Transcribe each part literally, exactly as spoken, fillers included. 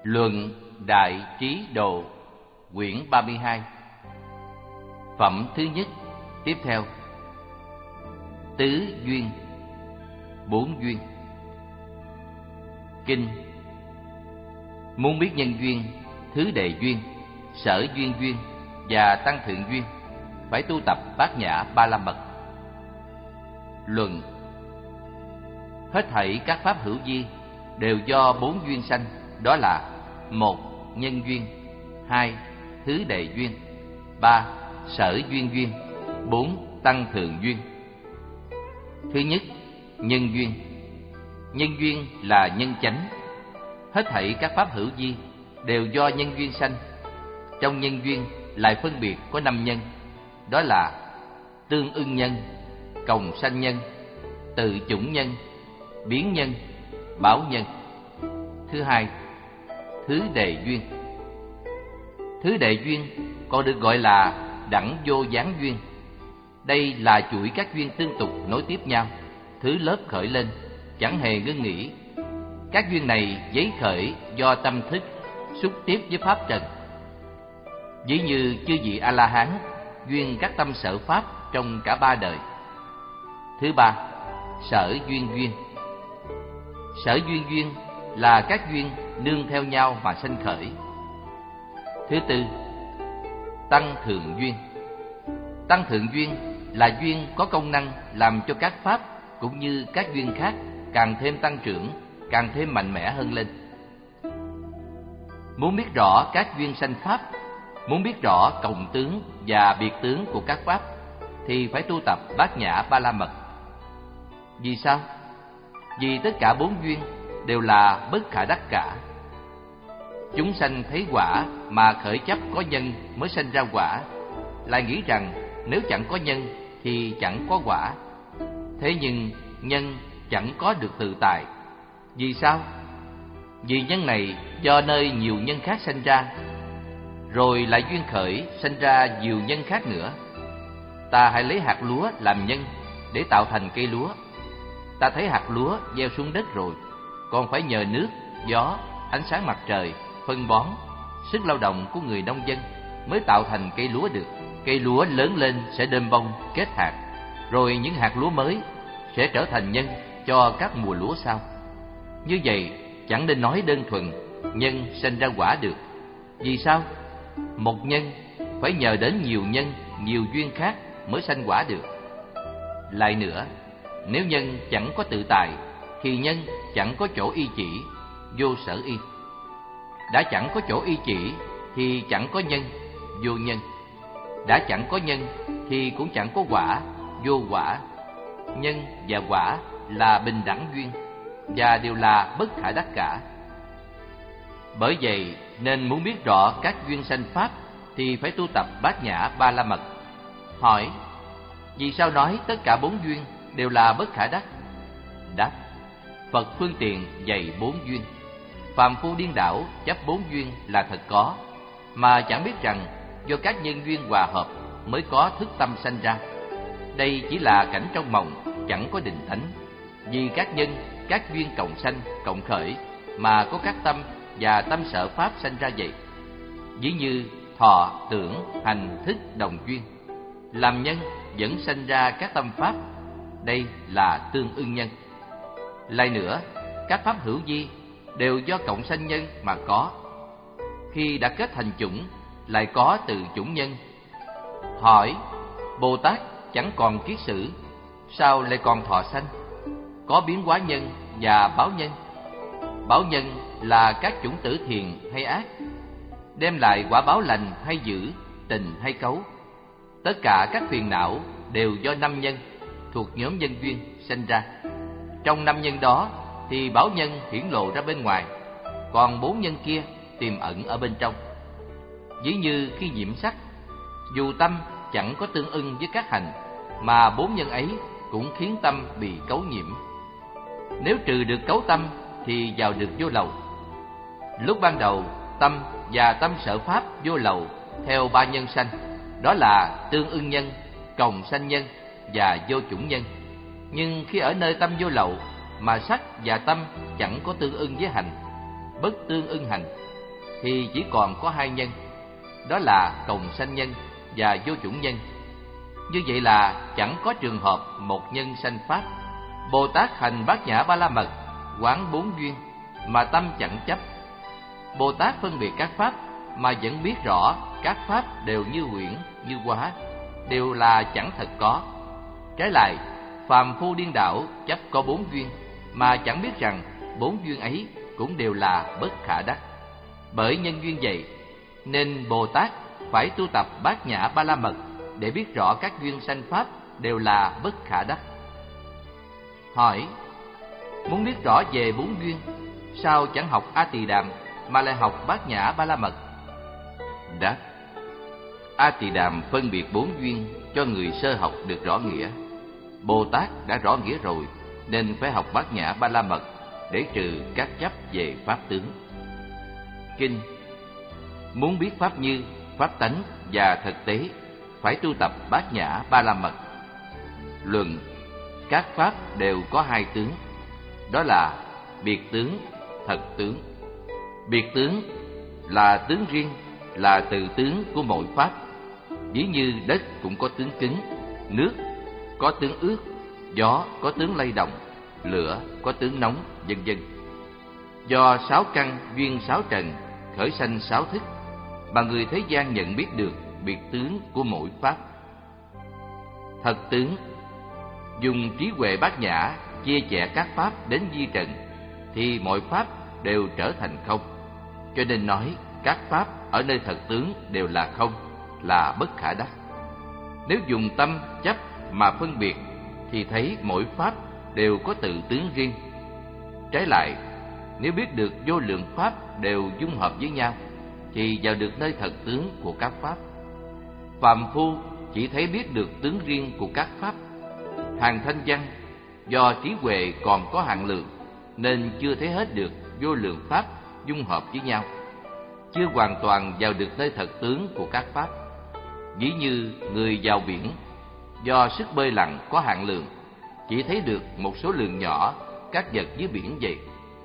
Luận Đại Trí Độ, quyển ba mươi hai. Phẩm thứ nhất. Tiếp theo. Tứ duyên, bốn duyên. Kinh. Muốn biết nhân duyên, thứ đệ duyên, sở duyên duyên và tăng thượng duyên, phải tu tập Bát Nhã Ba La Mật. Luận. Hết thảy các pháp hữu vi đều do bốn duyên sanh, đó là: một. Nhân duyên, hai. Thứ đệ duyên, ba. Sở duyên duyên, bốn. Tăng thượng duyên. Thứ nhất, nhân duyên. Nhân duyên là nhân chánh. Hết thảy các pháp hữu vi đều do nhân duyên sanh. Trong nhân duyên lại phân biệt có năm nhân, đó là: tương ưng nhân, cộng sanh nhân, tự chủng nhân, biến nhân, báo nhân. Thứ hai, thứ đệ duyên. Thứ đệ duyên còn được gọi là đẳng vô gián duyên. Đây là chuỗi các duyên tương tục nối tiếp nhau, thứ lớp khởi lên, chẳng hề ngưng nghỉ. Các duyên này giấy khởi do tâm thức xúc tiếp với pháp trần. Ví như chư vị A-la-hán duyên các tâm sở pháp trong cả ba đời. Thứ ba, sở duyên duyên. Sở duyên duyên là các duyên nương theo nhau mà sanh khởi. Thứ tư, tăng thượng duyên. Tăng thượng duyên là duyên có công năng làm cho các pháp cũng như các duyên khác càng thêm tăng trưởng, càng thêm mạnh mẽ hơn lên. Muốn biết rõ các duyên sanh pháp, muốn biết rõ cộng tướng và biệt tướng của các pháp, thì phải tu tập Bát Nhã Ba La Mật. Vì sao? Vì tất cả bốn duyên đều là bất khả đắc cả. Chúng sanh thấy quả mà khởi chấp có nhân mới sanh ra quả, lại nghĩ rằng nếu chẳng có nhân thì chẳng có quả. Thế nhưng nhân chẳng có được tự tại. Vì sao? Vì nhân này do nơi nhiều nhân khác sanh ra, rồi lại duyên khởi sanh ra nhiều nhân khác nữa. Ta hãy lấy hạt lúa làm nhân để tạo thành cây lúa. Ta thấy hạt lúa gieo xuống đất rồi, còn phải nhờ nước, gió, ánh sáng mặt trời, phân bón, sức lao động của người nông dân mới tạo thành cây lúa được. Cây lúa lớn lên sẽ đơm bông, kết hạt, rồi những hạt lúa mới sẽ trở thành nhân cho các mùa lúa sau. Như vậy chẳng nên nói đơn thuần nhân sanh ra quả được. Vì sao? Một nhân phải nhờ đến nhiều nhân, nhiều duyên khác mới sanh quả được. Lại nữa, nếu nhân chẳng có tự tại thì nhân chẳng có chỗ y chỉ, vô sở y. Đã chẳng có chỗ y chỉ thì chẳng có nhân, vô nhân. Đã chẳng có nhân thì cũng chẳng có quả, vô quả. Nhân và quả là bình đẳng duyên và đều là bất khả đắc cả. Bởi vậy nên muốn biết rõ các duyên sanh pháp thì phải tu tập Bát Nhã Ba La Mật. Hỏi: vì sao nói tất cả bốn duyên đều là bất khả đắc? Đáp: Phật phương tiện dạy bốn duyên. Phàm phu điên đảo chấp bốn duyên là thật có, mà chẳng biết rằng do các nhân duyên hòa hợp mới có thức tâm sanh ra. Đây chỉ là cảnh trong mộng, chẳng có định tánh. Vì các nhân, các duyên cộng sanh, cộng khởi mà có các tâm và tâm sở pháp sanh ra vậy. Ví như thọ, tưởng, hành, thức đồng duyên, làm nhân vẫn sanh ra các tâm pháp. Đây là tương ưng nhân. Lại nữa, các pháp hữu vi đều do cộng sanh nhân mà có. Khi đã kết thành chủng, lại có từ chủng nhân. Hỏi: Bồ Tát chẳng còn kiết sử, sao lại còn thọ sanh? Có biến hóa nhân và báo nhân. Báo nhân là các chủng tử thiện hay ác, đem lại quả báo lành hay dữ, tình hay cấu. Tất cả các phiền não đều do năm nhân thuộc nhóm nhân duyên sanh ra. Trong năm nhân đó thì báo nhân hiển lộ ra bên ngoài, còn bốn nhân kia tiềm ẩn ở bên trong. Ví như khi nhiễm sắc, dù tâm chẳng có tương ưng với các hành, mà bốn nhân ấy cũng khiến tâm bị cấu nhiễm. Nếu trừ được cấu tâm thì vào được vô lậu. Lúc ban đầu, tâm và tâm sở pháp vô lậu theo ba nhân sanh, đó là tương ưng nhân, cộng sanh nhân và vô chủng nhân. Nhưng khi ở nơi tâm vô lậu mà sắc và tâm chẳng có tương ưng với hành, bất tương ưng hành, thì chỉ còn có hai nhân, đó là cộng sanh nhân và vô chủng nhân. Như vậy là chẳng có trường hợp một nhân sanh pháp. Bồ Tát hành Bát Nhã Ba La Mật, quán bốn duyên mà tâm chẳng chấp. Bồ Tát phân biệt các pháp mà vẫn biết rõ các pháp đều như huyễn, như hóa, đều là chẳng thật có. Trái lại, phàm phu điên đảo chấp có bốn duyên mà chẳng biết rằng bốn duyên ấy cũng đều là bất khả đắc. Bởi nhân duyên vậy nên Bồ Tát phải tu tập Bát Nhã Ba La Mật để biết rõ các duyên sanh pháp đều là bất khả đắc. Hỏi: muốn biết rõ về bốn duyên, sao chẳng học A Tỳ Đàm mà lại học Bát Nhã Ba La Mật? Đáp: A Tỳ Đàm phân biệt bốn duyên cho người sơ học được rõ nghĩa. Bồ Tát đã rõ nghĩa rồi nên phải học Bát Nhã Ba La Mật để trừ các chấp về pháp tướng. Kinh: muốn biết pháp như, pháp tánh và thực tế, phải tu tập Bát Nhã Ba La Mật. Luận: các pháp đều có hai tướng, đó là biệt tướng, thật tướng. Biệt tướng là tướng riêng, là từ tướng của mỗi pháp. Ví như đất cũng có tướng cứng, nước có tướng ướt, gió có tướng lay động, lửa có tướng nóng, vân vân. Do sáu căn duyên sáu trần khởi sanh sáu thức mà người thế gian nhận biết được biệt tướng của mỗi pháp. Thật tướng dùng trí huệ bát nhã chia chẻ các pháp đến vi trần thì mọi pháp đều trở thành không. Cho nên nói các pháp ở nơi thật tướng đều là không, là bất khả đắc. Nếu dùng tâm chấp mà phân biệt thì thấy mỗi pháp đều có tự tướng riêng. Trái lại, nếu biết được vô lượng pháp đều dung hợp với nhau thì vào được nơi thật tướng của các pháp. Phàm phu chỉ thấy biết được tướng riêng của các pháp. Hàng thanh văn do trí huệ còn có hạn lượng nên chưa thấy hết được vô lượng pháp dung hợp với nhau, chưa hoàn toàn vào được nơi thật tướng của các pháp. Ví như người vào biển, do sức bơi lặn có hạn lượng, chỉ thấy được một số lượng nhỏ các vật dưới biển vậy.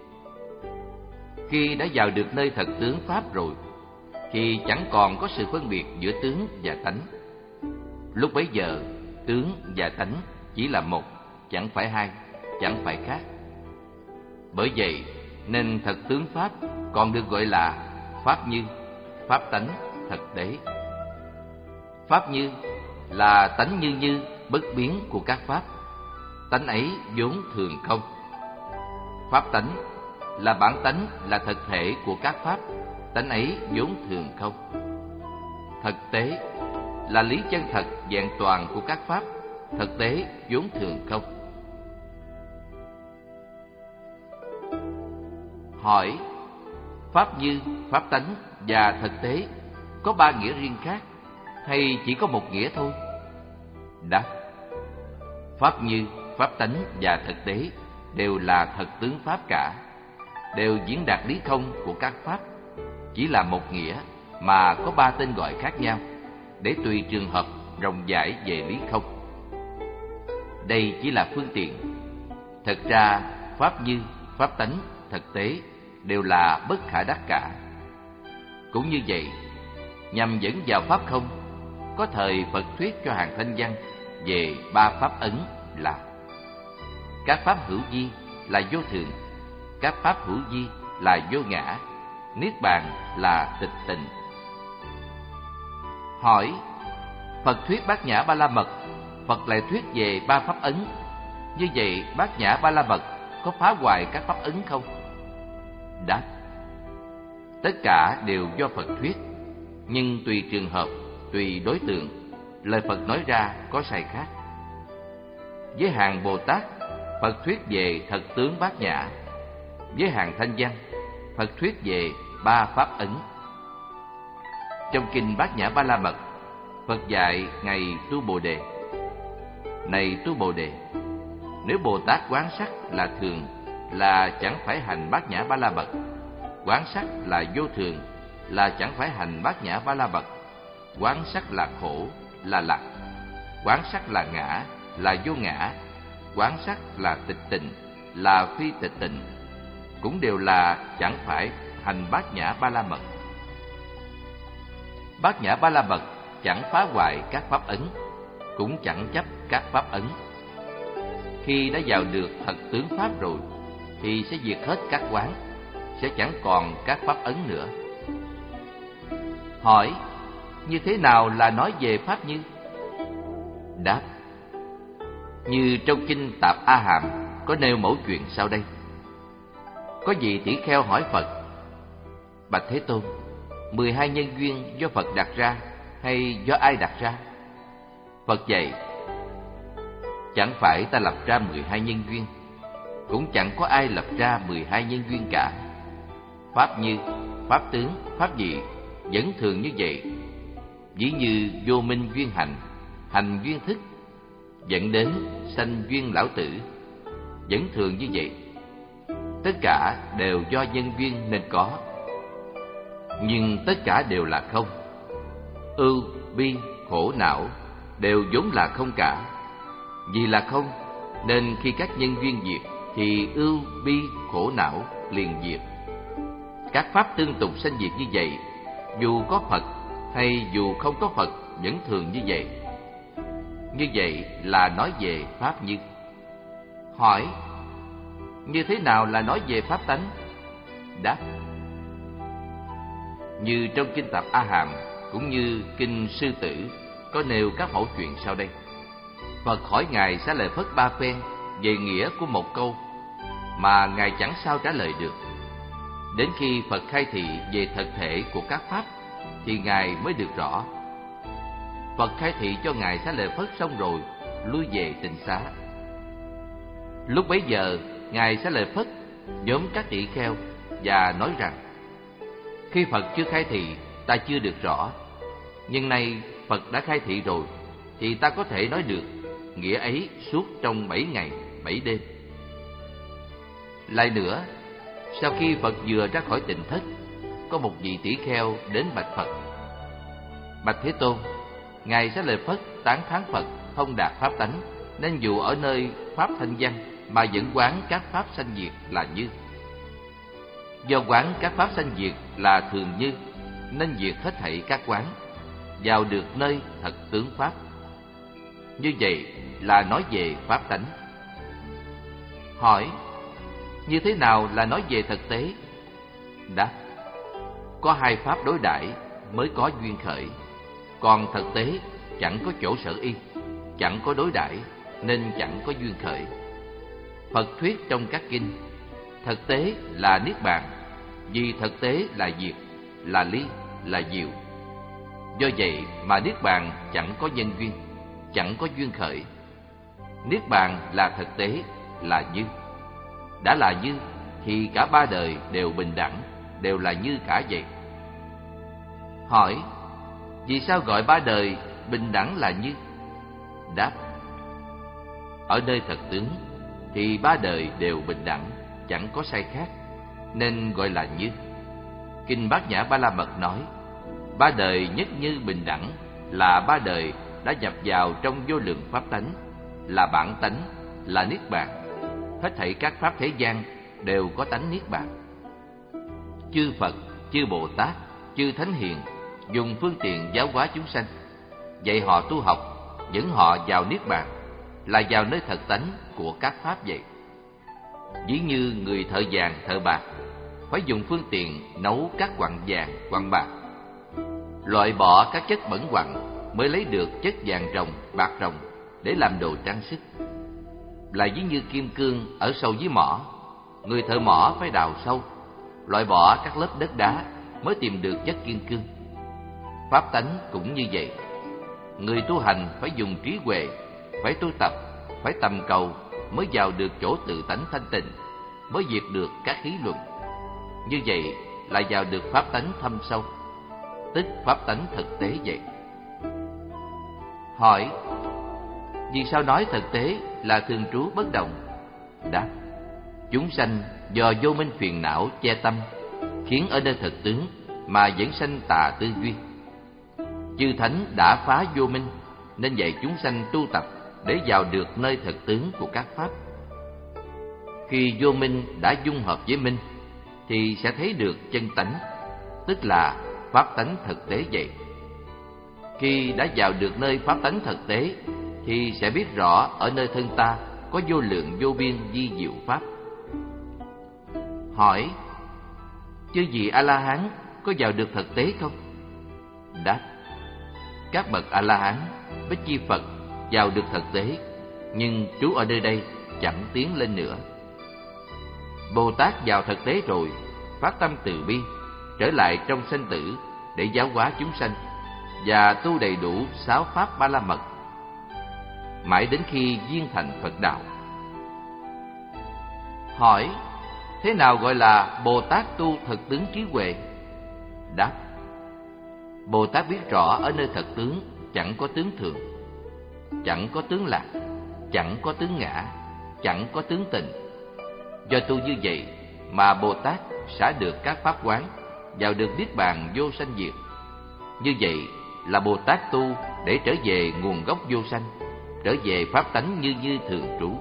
Khi đã vào được nơi thật tướng pháp rồi thì chẳng còn có sự phân biệt giữa tướng và tánh. Lúc bấy giờ tướng và tánh chỉ là một, chẳng phải hai, chẳng phải khác. Bởi vậy nên thật tướng pháp còn được gọi là pháp như, pháp tánh, thực tế. Pháp như là tánh như như bất biến của các pháp, tánh ấy vốn thường không. Pháp tánh là bản tánh, là thực thể của các pháp, tánh ấy vốn thường không. Thực tế là lý chân thật vẹn toàn của các pháp, thực tế vốn thường không. Hỏi: pháp như, pháp tánh và thực tế có ba nghĩa riêng khác hay chỉ có một nghĩa thôi? Đáp: pháp như, pháp tánh và thực tế đều là thật tướng pháp cả, đều diễn đạt lý không của các pháp, chỉ là một nghĩa mà có ba tên gọi khác nhau để tùy trường hợp rộng rãi về lý không. Đây chỉ là phương tiện. Thật ra pháp như, pháp tánh, thực tế đều là bất khả đắc cả. Cũng như vậy, nhằm dẫn vào pháp không, có thời Phật thuyết cho hàng thanh văn về ba pháp ấn là: các pháp hữu vi là vô thường, các pháp hữu vi là vô ngã, niết bàn là tịch tịnh. Hỏi: Phật thuyết Bát Nhã Ba La Mật, Phật lại thuyết về ba pháp ấn. Như vậy Bát Nhã Ba La Mật có phá hoại các pháp ấn không? Đáp: tất cả đều do Phật thuyết, nhưng tùy trường hợp, tùy đối tượng, lời Phật nói ra có sai khác. Với hàng Bồ Tát, Phật thuyết về thật tướng Bát Nhã. Với hàng thanh văn, Phật thuyết về ba pháp ấn. Trong kinh Bát Nhã Ba La Mật, Phật dạy ngày tu Bồ Đề: này tu Bồ Đề, nếu Bồ Tát quán sắc là thường, là chẳng phải hành Bát Nhã Ba La Mật. Quán sắc là vô thường, là chẳng phải hành Bát Nhã Ba La Mật. Quán sắc là khổ, là lạc. Quán sắc là ngã, là vô ngã. Quán sắc là tịch tịnh, là phi tịch tịnh, cũng đều là chẳng phải hành Bát Nhã Ba La Mật. Bát Nhã Ba La Mật chẳng phá hoại các pháp ấn, cũng chẳng chấp các pháp ấn. Khi đã vào được thật tướng pháp rồi thì sẽ diệt hết các quán, sẽ chẳng còn các pháp ấn nữa. Hỏi: như thế nào là nói về pháp như? Đáp: như trong kinh Tạp A Hàm có nêu mẫu chuyện sau đây. Có vị tỷ kheo hỏi Phật: bạch Thế Tôn, mười hai nhân duyên do Phật đặt ra hay do ai đặt ra? Phật dạy: chẳng phải ta lập ra mười hai nhân duyên, cũng chẳng có ai lập ra mười hai nhân duyên cả. Pháp như, pháp tướng, pháp gì vẫn thường như vậy. Ví như vô minh duyên hành, hành duyên thức, dẫn đến sanh duyên lão tử, vẫn thường như vậy. Tất cả đều do nhân duyên nên có, nhưng tất cả đều là không. Ưu, bi, khổ, não đều vốn là không cả. Vì là không nên khi các nhân duyên diệt thì ưu, bi, khổ, não liền diệt. Các pháp tương tục sanh diệt như vậy, dù có Phật hay dù không có Phật vẫn thường như vậy. Như vậy là nói về pháp như. Hỏi: như thế nào là nói về pháp tánh? Đáp: như trong kinh Tạp A Hàm cũng như kinh Sư Tử có nêu các mẫu chuyện sau đây. Phật hỏi Ngài Xá Lợi Phất ba phen về nghĩa của một câu mà Ngài chẳng sao trả lời được. Đến khi Phật khai thị về thật thể của các pháp thì Ngài mới được rõ. Phật khai thị cho Ngài Xá Lợi Phất xong rồi, lui về Tịnh Xá. Lúc bấy giờ, Ngài Xá Lợi Phất nhóm các tỷ kheo và nói rằng: khi Phật chưa khai thị, ta chưa được rõ, nhưng nay Phật đã khai thị rồi thì ta có thể nói được nghĩa ấy suốt trong bảy ngày, bảy đêm. Lại nữa, sau khi Phật vừa ra khỏi Tịnh Thất, có một vị tỷ kheo đến bạch Phật: bạch Thế Tôn, Ngài Xá Lợi Phất tán thán Phật thông đạt pháp tánh, nên dù ở nơi pháp thanh văn mà vẫn quán các pháp sanh diệt là như. Do quán các pháp sanh diệt là thường như, nên diệt hết thảy các quán, vào được nơi thật tướng pháp. Như vậy là nói về pháp tánh. Hỏi: như thế nào là nói về thực tế? Đáp: có hai pháp đối đãi mới có duyên khởi, còn thực tế chẳng có chỗ sở y, chẳng có đối đãi nên chẳng có duyên khởi. Phật thuyết trong các kinh, thực tế là niết bàn, vì thực tế là diệt, là ly, là diệu. Do vậy mà niết bàn chẳng có nhân duyên, chẳng có duyên khởi. Niết bàn là thực tế, là như. Đã là như thì cả ba đời đều bình đẳng, đều là như cả vậy. Hỏi: vì sao gọi ba đời bình đẳng là như? Đáp: ở nơi thật tướng thì ba đời đều bình đẳng, chẳng có sai khác, nên gọi là như. Kinh Bát Nhã Ba La Mật nói: ba đời nhất như bình đẳng là ba đời đã nhập vào trong vô lượng pháp tánh, là bản tánh, là niết bàn. Hết thảy các pháp thế gian đều có tánh niết bàn. Chư Phật, chư Bồ Tát, chư Thánh Hiền dùng phương tiện giáo hóa chúng sanh, dạy họ tu học, dẫn họ vào niết bàn, là vào nơi thật tánh của các pháp vậy. Ví như người thợ vàng, thợ bạc phải dùng phương tiện nấu các quặng vàng, quặng bạc, loại bỏ các chất bẩn quặng mới lấy được chất vàng ròng, bạc ròng để làm đồ trang sức. Là ví như kim cương ở sâu dưới mỏ, người thợ mỏ phải đào sâu, loại bỏ các lớp đất đá mới tìm được chất kim cương. Pháp tánh cũng như vậy. Người tu hành phải dùng trí huệ, phải tu tập, phải tầm cầu mới vào được chỗ tự tánh thanh tịnh, mới diệt được các khí luận. Như vậy là vào được pháp tánh thâm sâu, tức pháp tánh thực tế vậy. Hỏi: vì sao nói thực tế là thường trú bất động? Đáp: chúng sanh do vô minh phiền não che tâm, khiến ở nơi thực tướng mà vẫn sanh tà tư duy. Chư thánh đã phá vô minh, nên dạy chúng sanh tu tập để vào được nơi thực tướng của các pháp. Khi vô minh đã dung hợp với minh thì sẽ thấy được chân tánh, tức là pháp tánh thực tế vậy. Khi đã vào được nơi pháp tánh thực tế thì sẽ biết rõ ở nơi thân ta có vô lượng vô biên vi diệu pháp. Hỏi: chư vị A-la-hán có vào được thực tế không? Đáp: các bậc A-la-hán, Bích Chi Phật vào được thực tế, nhưng trú ở nơi đây chẳng tiến lên nữa. Bồ Tát vào thực tế rồi, phát tâm từ bi, trở lại trong sanh tử để giáo hóa chúng sanh và tu đầy đủ sáu pháp ba la mật, mãi đến khi viên thành Phật đạo. Hỏi: thế nào gọi là Bồ Tát tu thực tướng trí huệ? Đáp: Bồ Tát biết rõ ở nơi thật tướng chẳng có tướng thường, chẳng có tướng lạc, chẳng có tướng ngã, chẳng có tướng tình. Do tu như vậy mà Bồ Tát xả được các pháp quán, vào được niết bàn vô sanh diệt. Như vậy là Bồ Tát tu để trở về nguồn gốc vô sanh, trở về pháp tánh như như thường trú.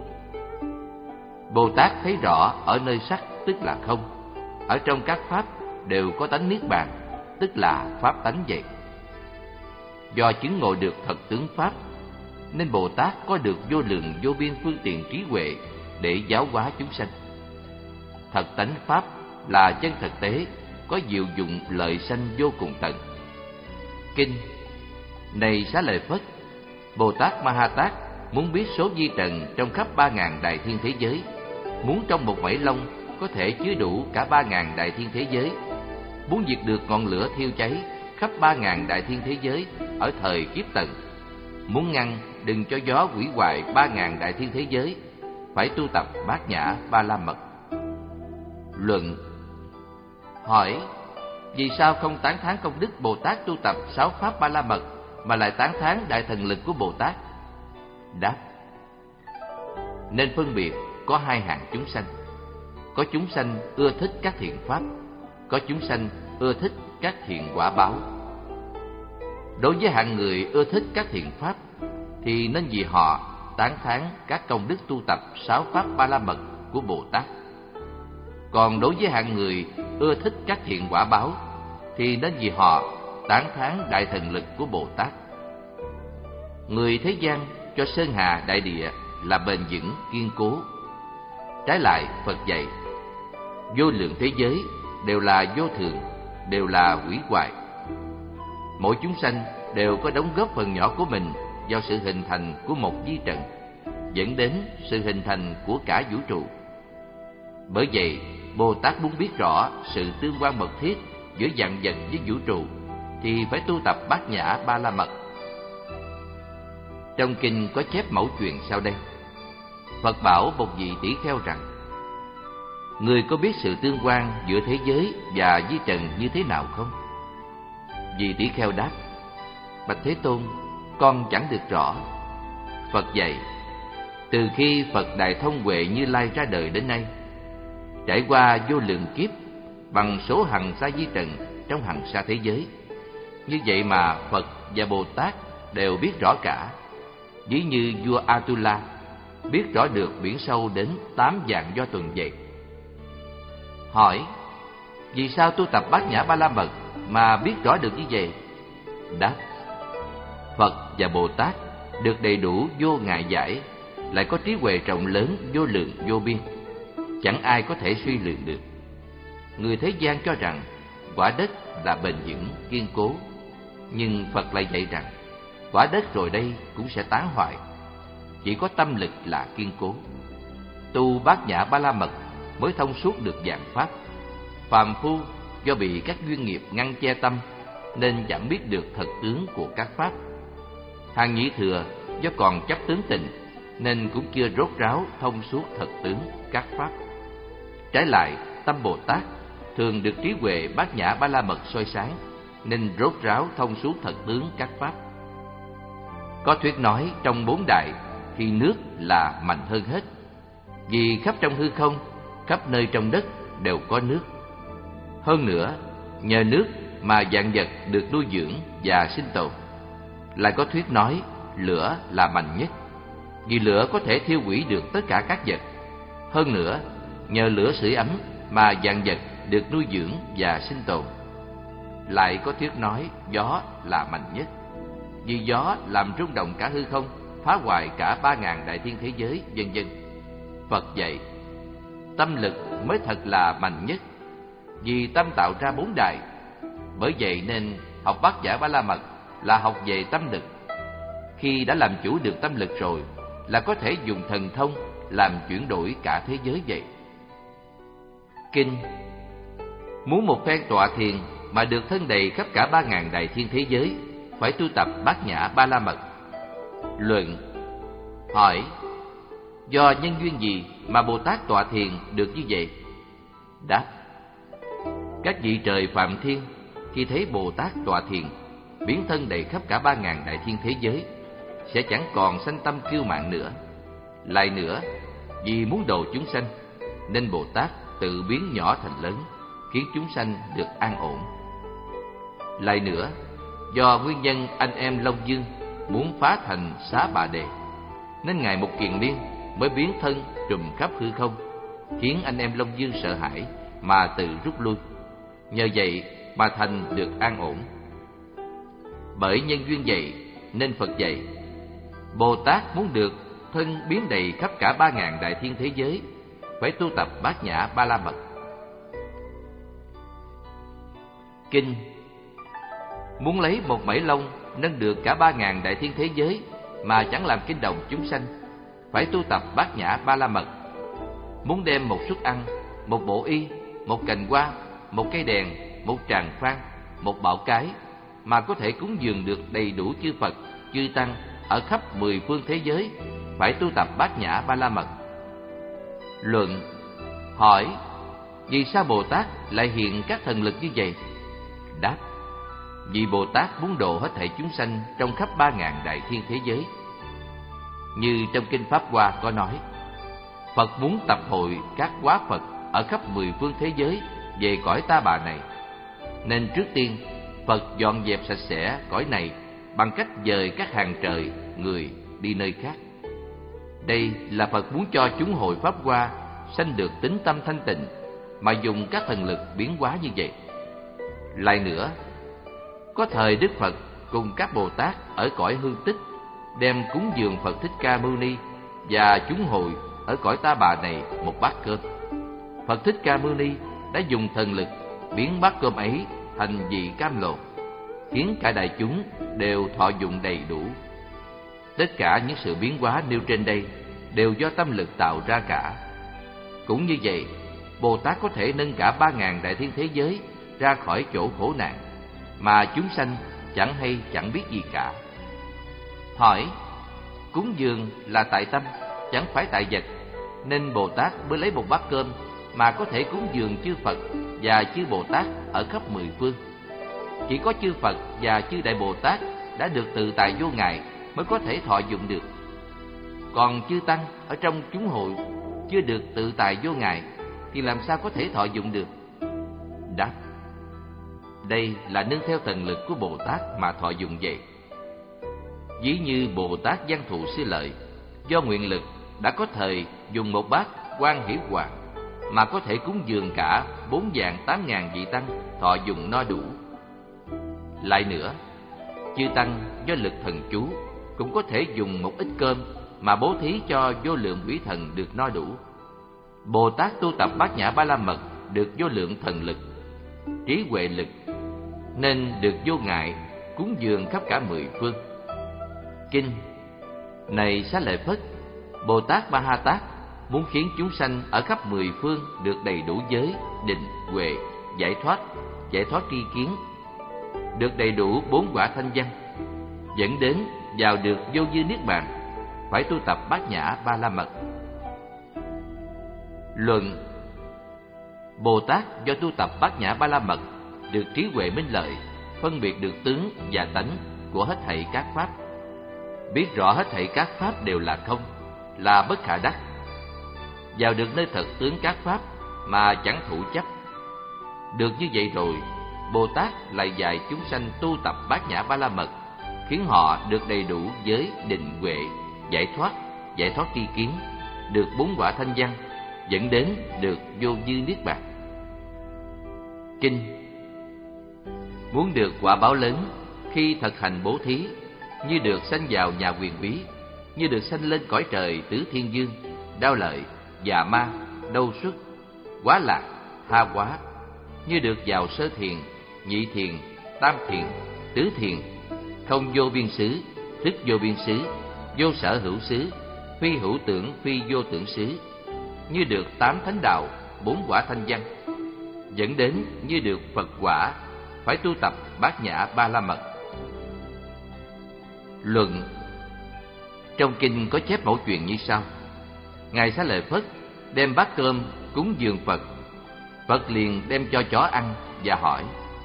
Bồ Tát thấy rõ ở nơi sắc tức là không, ở trong các pháp đều có tánh niết bàn, tức là pháp tánh vậy. Do chứng ngộ được thật tướng pháp, nên Bồ Tát có được vô lượng vô biên phương tiện trí huệ để giáo hóa chúng sanh. Thật tánh pháp là chân thực tế, có diệu dụng lợi sanh vô cùng tận. Kinh: này Xá Lợi Phất, Bồ Tát Ma Ha Tát muốn biết số vi trần trong khắp ba ngàn đại thiên thế giới, muốn trong một mảy lông có thể chứa đủ cả ba ngàn đại thiên thế giới, muốn diệt được ngọn lửa thiêu cháy khắp ba ngàn đại thiên thế giới ở thời kiếp tận, muốn ngăn đừng cho gió hủy hoại ba ngàn đại thiên thế giới, phải tu tập Bát Nhã Ba La Mật. Luận: hỏi: vì sao không tán thán công đức Bồ Tát tu tập sáu pháp Ba La Mật mà lại tán thán đại thần lực của Bồ Tát? Đáp: nên phân biệt có hai hạng chúng sanh. Có chúng sanh ưa thích các thiện pháp, có chúng sanh ưa thích các thiện quả báo. Đối với hạng người ưa thích các thiện pháp thì nên vì họ tán thán các công đức tu tập sáu pháp Ba La Mật của Bồ Tát. Còn đối với hạng người ưa thích các thiện quả báo thì nên vì họ tán thán đại thần lực của Bồ Tát. Người thế gian cho sơn hà đại địa là bền vững kiên cố. Trái lại, Phật dạy vô lượng thế giới đều là vô thường, đều là hủy hoại. Mỗi chúng sanh đều có đóng góp phần nhỏ của mình vào sự hình thành của một vi trần, dẫn đến sự hình thành của cả vũ trụ. Bởi vậy, Bồ Tát muốn biết rõ sự tương quan mật thiết giữa vạn vật với vũ trụ thì phải tu tập Bát Nhã Ba La Mật. Trong kinh có chép mẫu chuyện sau đây. Phật bảo một vị tỷ kheo rằng: người có biết sự tương quan giữa thế giới và vi trần như thế nào không? Vị tỷ kheo đáp: bạch Thế Tôn, con chẳng được rõ. Phật dạy: từ khi Phật Đại Thông Huệ Như Lai ra đời đến nay, trải qua vô lượng kiếp bằng số hằng sa vi trần trong hằng sa thế giới, như vậy mà Phật và Bồ Tát đều biết rõ cả. Ví như vua Atula biết rõ được biển sâu đến tám vạn do tuần vậy. Hỏi: vì sao tu tập Bát Nhã Ba La Mật mà biết rõ được như vậy? Đáp: Phật và Bồ Tát được đầy đủ vô ngại giải, lại có trí huệ rộng lớn vô lượng vô biên, chẳng ai có thể suy lường được. Người thế gian cho rằng quả đất là bền vững kiên cố, nhưng Phật lại dạy rằng quả đất rồi đây cũng sẽ tán hoại, chỉ có tâm lực là kiên cố. Tu Bát Nhã Ba La Mật mới thông suốt được vạn pháp. Phàm phu do bị các duyên nghiệp ngăn che tâm nên chẳng biết được thật tướng của các pháp. Hàng nhị thừa do còn chấp tướng tình nên cũng chưa rốt ráo thông suốt thật tướng các pháp. Trái lại, tâm Bồ Tát thường được trí huệ Bát Nhã Ba La Mật soi sáng nên rốt ráo thông suốt thật tướng các pháp. Có thuyết nói trong bốn đại thì nước là mạnh hơn hết, vì khắp trong hư không, khắp nơi trong đất đều có nước. Hơn nữa, nhờ nước mà vạn vật được nuôi dưỡng và sinh tồn. Lại có thuyết nói lửa là mạnh nhất, vì lửa có thể thiêu hủy được tất cả các vật. Hơn nữa, nhờ lửa sưởi ấm mà vạn vật được nuôi dưỡng và sinh tồn. Lại có thuyết nói gió là mạnh nhất, như gió làm rung động cả hư không, phá hoại cả ba ngàn đại thiên thế giới, vân vân. Phật dạy, tâm lực mới thật là mạnh nhất, vì tâm tạo ra bốn đại. Bởi vậy nên học Bát Nhã Ba La Mật là học về tâm lực. Khi đã làm chủ được tâm lực rồi, là có thể dùng thần thông làm chuyển đổi cả thế giới vậy. Kinh. Muốn một phen tọa thiền mà được thân đầy khắp cả ba ngàn đại thiên thế giới, phải tu tập Bát Nhã Ba La Mật. Luận. Hỏi: do nhân duyên gì mà Bồ Tát tọa thiền được như vậy? Đáp: các vị trời Phạm Thiên khi thấy Bồ Tát tọa thiền, biến thân đầy khắp cả ba ngàn đại thiên thế giới, sẽ chẳng còn sanh tâm kiêu mạn nữa. Lại nữa, vì muốn độ chúng sanh, nên Bồ Tát tự biến nhỏ thành lớn, khiến chúng sanh được an ổn. Lại nữa, do nguyên nhân anh em Long Dương muốn phá thành Xá Bà Đề, nên Ngài Mục Kiền Liên mới biến thân trùm khắp hư không, khiến anh em Long Dương sợ hãi mà tự rút lui. Nhờ vậy mà thành được an ổn. Bởi nhân duyên vậy nên Phật dạy, Bồ Tát muốn được thân biến đầy khắp cả ba ngàn đại thiên thế giới, phải tu tập Bát Nhã Ba La Mật. Kinh. Muốn lấy một mảy lông nâng được cả ba ngàn đại thiên thế giới mà chẳng làm kinh động chúng sanh, phải tu tập Bát Nhã Ba La Mật. Muốn đem một suất ăn, một bộ y, một cành hoa, một cây đèn, một tràng phan, một bảo cái mà có thể cúng dường được đầy đủ chư Phật, chư Tăng ở khắp mười phương thế giới, phải tu tập Bát Nhã Ba La Mật. Luận. Hỏi: vì sao Bồ Tát lại hiện các thần lực như vậy? Đáp: vì Bồ Tát muốn độ hết thảy chúng sanh trong khắp ba ngàn đại thiên thế giới. Như trong Kinh Pháp Hoa có nói, Phật muốn tập hội các hóa Phật ở khắp mười phương thế giới về cõi Ta Bà này, nên trước tiên Phật dọn dẹp sạch sẽ cõi này bằng cách dời các hàng trời, người đi nơi khác. Đây là Phật muốn cho chúng hội Pháp Hoa sanh được tính tâm thanh tịnh, mà dùng các thần lực biến hóa như vậy. Lại nữa, có thời Đức Phật cùng các Bồ Tát ở cõi Hư Tích đem cúng dường Phật Thích Ca Mâu Ni và chúng hội ở cõi Ta Bà này một bát cơm. Phật Thích Ca Mâu Ni đã dùng thần lực biến bát cơm ấy thành vị cam lồ, khiến cả đại chúng đều thọ dụng đầy đủ. Tất cả những sự biến hóa nêu trên đây đều do tâm lực tạo ra cả. Cũng như vậy, Bồ Tát có thể nâng cả ba ngàn đại thiên thế giới ra khỏi chỗ khổ nạn, mà chúng sanh chẳng hay chẳng biết gì cả. Hỏi: cúng dường là tại tâm, chẳng phải tại vật, nên Bồ Tát mới lấy một bát cơm mà có thể cúng dường chư Phật và chư Bồ Tát ở khắp mười phương. Chỉ có chư Phật và chư Đại Bồ Tát đã được tự tại vô ngại mới có thể thọ dụng được. Còn chư Tăng ở trong chúng hội chưa được tự tại vô ngại thì làm sao có thể thọ dụng được? Đáp: đây là nương theo thần lực của Bồ Tát mà thọ dụng vậy. Ví như Bồ Tát Văn Thù Sư Lợi, do nguyện lực đã có thời dùng một bát Quan Hỷ Hoàng mà có thể cúng dường cả bốn vạn tám ngàn vị Tăng thọ dụng no đủ. Lại nữa, chư Tăng do lực thần chú cũng có thể dùng một ít cơm mà bố thí cho vô lượng quỷ thần được no đủ. Bồ Tát tu tập Bát Nhã Ba La Mật được vô lượng thần lực, trí huệ lực, nên được vô ngại cúng dường khắp cả mười phương. Kinh. Này Xá Lợi Phất, Bồ Tát Ma Ha Tát muốn khiến chúng sanh ở khắp mười phương được đầy đủ giới, định, huệ, giải thoát, giải thoát tri kiến, được đầy đủ bốn quả thanh văn, dẫn đến vào được vô dư niết bàn, phải tu tập Bát Nhã Ba La Mật. Luận. Bồ Tát do tu tập Bát Nhã Ba La Mật được trí huệ minh lợi, phân biệt được tướng và tánh của hết thảy các pháp, biết rõ hết thảy các pháp đều là không, là bất khả đắc, vào được nơi thật tướng các pháp mà chẳng thủ chấp. Được như vậy rồi, Bồ Tát lại dạy chúng sanh tu tập Bát Nhã Ba La Mật, khiến họ được đầy đủ giới, định, huệ, giải thoát, giải thoát tri kiến, được bốn quả thanh văn, dẫn đến được vô dư niết bàn. Kinh. Muốn được quả báo lớn khi thực hành bố thí, như được sanh vào nhà quyền bí, như được sanh lên cõi trời tứ thiên dương, đao lợi, già ma, đâu xuất, quá lạc, tha hóa, như được vào sơ thiền, nhị thiền, tam thiền, tứ thiền, không vô biên xứ, thức vô biên xứ, vô sở hữu xứ, phi hữu tưởng, phi vô tưởng xứ, như được tám thánh đạo, bốn quả thanh văn, dẫn đến như được Phật quả, phải tu tập bát nhã ba la mật. Luận. Trong kinh có chép mẫu chuyện như sau: Ngài Xá Lợi Phất đem bát cơm cúng dường Phật. Phật liền đem cho chó ăn và hỏi: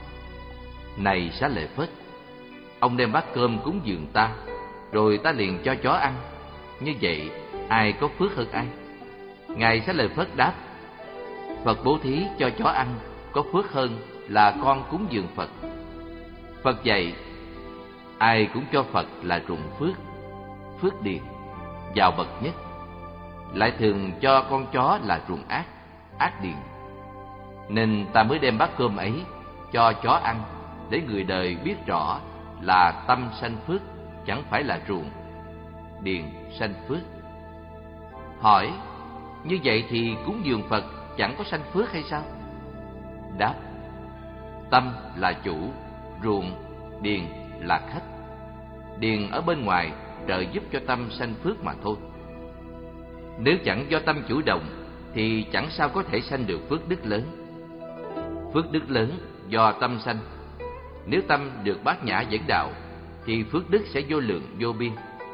Này Xá Lợi Phất, ông đem bát cơm cúng dường ta, rồi ta liền cho chó ăn, như vậy ai có phước hơn ai? Ngài Xá Lợi Phất đáp: Phật bố thí cho chó ăn có phước hơn là con cúng dường Phật. Phật dạy: Ai cũng cho Phật là ruộng phước, phước điền, giàu bậc nhất, lại thường cho con chó là ruộng ác, ác điền. Nên ta mới đem bát cơm ấy cho chó ăn, để người đời biết rõ là tâm sanh phước, chẳng phải là ruộng, điền sanh phước. Hỏi: Như vậy thì cúng dường Phật chẳng có sanh phước hay sao? Đáp: Tâm là chủ, ruộng, điền là khách. Điền ở bên ngoài trợ giúp cho tâm sanh phước mà thôi. Nếu chẳng do tâm chủ động thì chẳng sao có thể sanh được phước đức lớn. Phước đức lớn do tâm sanh. Nếu tâm được bát nhã dẫn đạo thì phước đức sẽ vô lượng vô biên.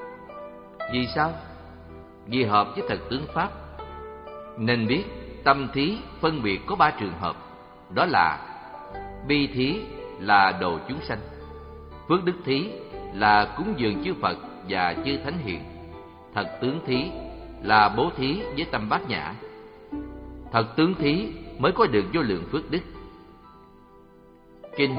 Vì sao? Vì hợp với thật tướng pháp. Nên biết tâm thí phân biệt có ba trường hợp, đó là bi thí là độ chúng sanh, phước đức thí là cúng dường chư Phật và chư Thánh Hiền, thật tướng thí là bố thí với tâm bát nhã. Thật tướng thí mới có được vô lượng phước đức. Kinh.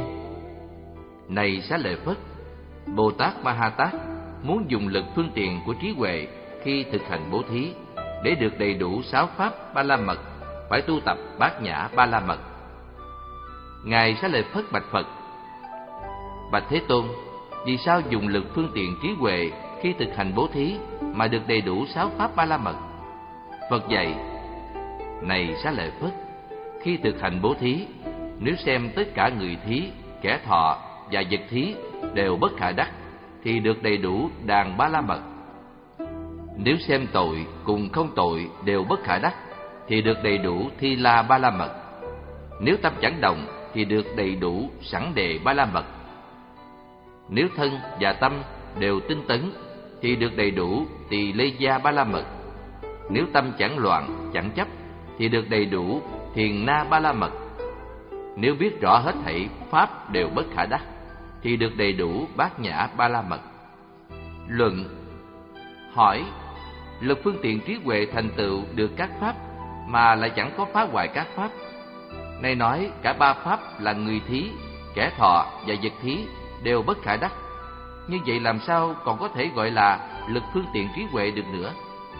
Này Xá Lợi Phất, Bồ Tát Ma Ha Tát muốn dùng lực phương tiện của trí huệ khi thực hành bố thí để được đầy đủ sáu pháp ba la mật, phải tu tập bát nhã ba la mật. Ngài Xá Lợi Phất bạch Phật: Bạch Thế Tôn, vì sao dùng lực phương tiện trí huệ khi thực hành bố thí mà được đầy đủ sáu pháp ba la mật? Phật dạy: Này Xá Lợi Phất, khi thực hành bố thí, nếu xem tất cả người thí, kẻ thọ và vật thí đều bất khả đắc, thì được đầy đủ đàn ba la mật. Nếu xem tội cùng không tội đều bất khả đắc, thì được đầy đủ thi la ba la mật. Nếu tâm chẳng động thì được đầy đủ sẵn đề ba la mật. Nếu thân và tâm đều tinh tấn thì được đầy đủ tỳ lê gia ba la mật. Nếu tâm chẳng loạn, chẳng chấp thì được đầy đủ thiền na ba la mật. Nếu biết rõ hết thảy pháp đều bất khả đắc thì được đầy đủ bát nhã ba la mật. Luận. Hỏi: Lực phương tiện trí huệ thành tựu được các pháp mà lại chẳng có phá hoại các pháp. Này nói cả ba pháp là người thí, kẻ thọ và vật thí đều bất khả đắc. Như vậy làm sao còn có thể gọi là lực phương tiện trí huệ được nữa?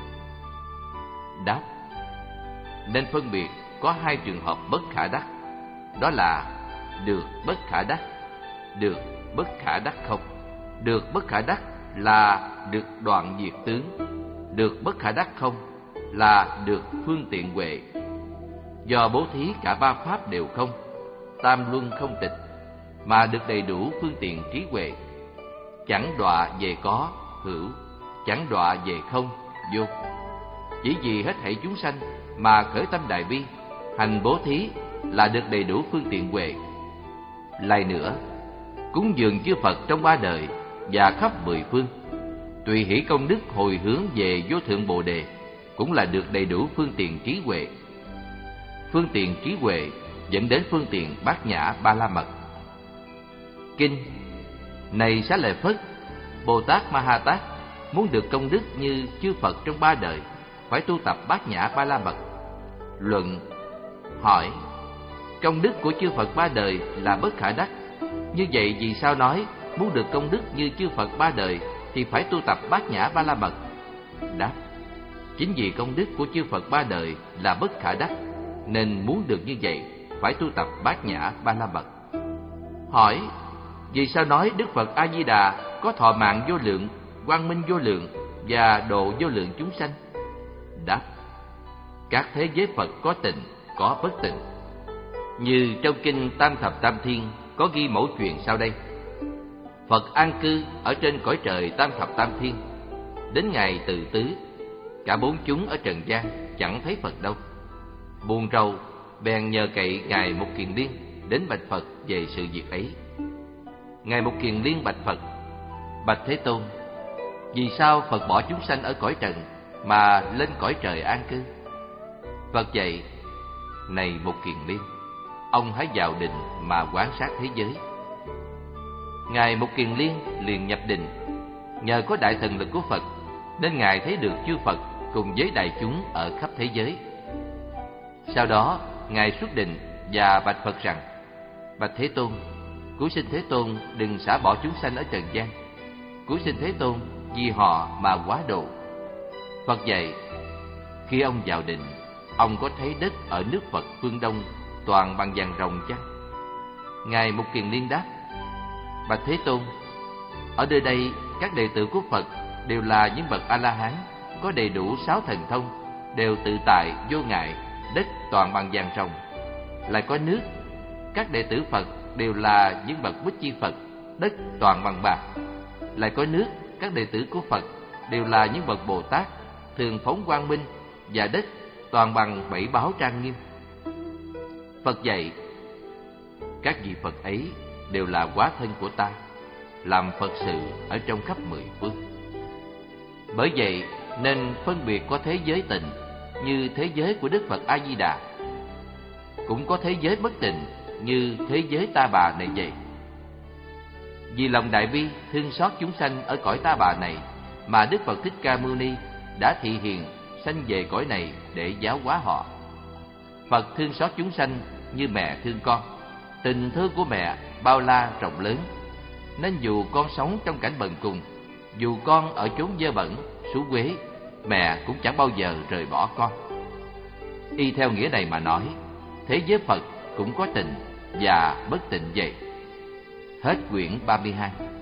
Đáp: Nên phân biệt có hai trường hợp bất khả đắc, đó là được bất khả đắc, được bất khả đắc không. Được bất khả đắc là được đoạn diệt tướng, được bất khả đắc không là được phương tiện huệ. Do bố thí cả ba pháp đều không, tam luân không tịch, mà được đầy đủ phương tiện trí huệ. Chẳng đọa về có, hữu, chẳng đọa về không, vô. Chỉ vì hết thảy chúng sanh mà khởi tâm đại bi, hành bố thí là được đầy đủ phương tiện huệ. Lại nữa, cúng dường chư Phật trong ba đời và khắp mười phương, tùy hỷ công đức hồi hướng về vô thượng Bồ Đề, cũng là được đầy đủ phương tiện trí huệ. Phương tiện trí huệ dẫn đến phương tiện bát nhã ba la mật. Kinh. Này Xá Lợi Phất, Bồ Tát Ma Ha Tát muốn được công đức như chư Phật trong ba đời, phải tu tập bát nhã ba la mật. Luận. Hỏi: Công đức của chư Phật ba đời là bất khả đắc. Như vậy vì sao nói muốn được công đức như chư Phật ba đời thì phải tu tập bát nhã ba la mật? Đáp: Chính vì công đức của chư Phật ba đời là bất khả đắc, nên muốn được như vậy phải tu tập bát nhã ba la mật. Hỏi: Vì sao nói Đức Phật A Di Đà có thọ mạng vô lượng, quang minh vô lượng và độ vô lượng chúng sanh? Đáp: các thế giới Phật có tịnh, có bất tịnh. Như trong kinh Tam Thập Tam Thiên có ghi mẫu chuyện sau đây: Phật an cư ở trên cõi trời Tam Thập Tam Thiên. Đến ngày Từ Tứ, cả bốn chúng ở trần gian chẳng thấy Phật đâu. Buồn rầu, bèn nhờ cậy ngài Mục Kiền Liên đến bạch Phật về sự việc ấy. Ngài Mục Kiền Liên bạch Phật: bạch Thế Tôn, vì sao Phật bỏ chúng sanh ở cõi trần mà lên cõi trời an cư? Phật dạy: này Mục Kiền Liên, ông hãy vào định mà quan sát thế giới. Ngài Mục Kiền Liên liền nhập định. Nhờ có đại thần lực của Phật nên ngài thấy được chư Phật cùng với đại chúng ở khắp thế giới. Sau đó ngài xuất định và bạch Phật rằng: bạch Thế Tôn, cúi xin Thế Tôn đừng xả bỏ chúng sanh ở trần gian. Cúi xin Thế Tôn vì họ mà hóa độ. Phật dạy: khi ông vào định, ông có thấy đất ở nước Phật phương Đông toàn bằng vàng ròng chăng? Ngài Mục Kiền Liên đáp: bạch Thế Tôn, ở nơi đây các đệ tử của Phật đều là những bậc A-la-hán, có đầy đủ sáu thần thông, đều tự tại vô ngại, đất toàn bằng vàng ròng. Lại có nước, các đệ tử Phật đều là những bậc Bích Chi Phật, đất toàn bằng bạc. Lại có nước, các đệ tử của Phật đều là những bậc Bồ Tát, thường phóng quang minh, và đất toàn bằng bảy báo trang nghiêm. Phật dạy: các vị Phật ấy đều là hóa thân của ta, làm Phật sự ở trong khắp mười phương. Bởi vậy nên phân biệt có thế giới tịnh như thế giới của Đức Phật A Di Đà, cũng có thế giới bất tịnh như thế giới Ta Bà này vậy. Vì lòng đại bi thương xót chúng sanh ở cõi Ta Bà này mà Đức Phật Thích Ca Mâu Ni đã thị hiện sanh về cõi này để giáo hóa họ. Phật thương xót chúng sanh như mẹ thương con. Tình thương của mẹ bao la rộng lớn, nên dù con sống trong cảnh bần cùng, dù con ở chốn dơ bẩn, xú uế, mẹ cũng chẳng bao giờ rời bỏ con. Y theo nghĩa này mà nói, thế giới Phật cũng có tịnh và bất tịnh vậy. Hết quyển ba mươi hai.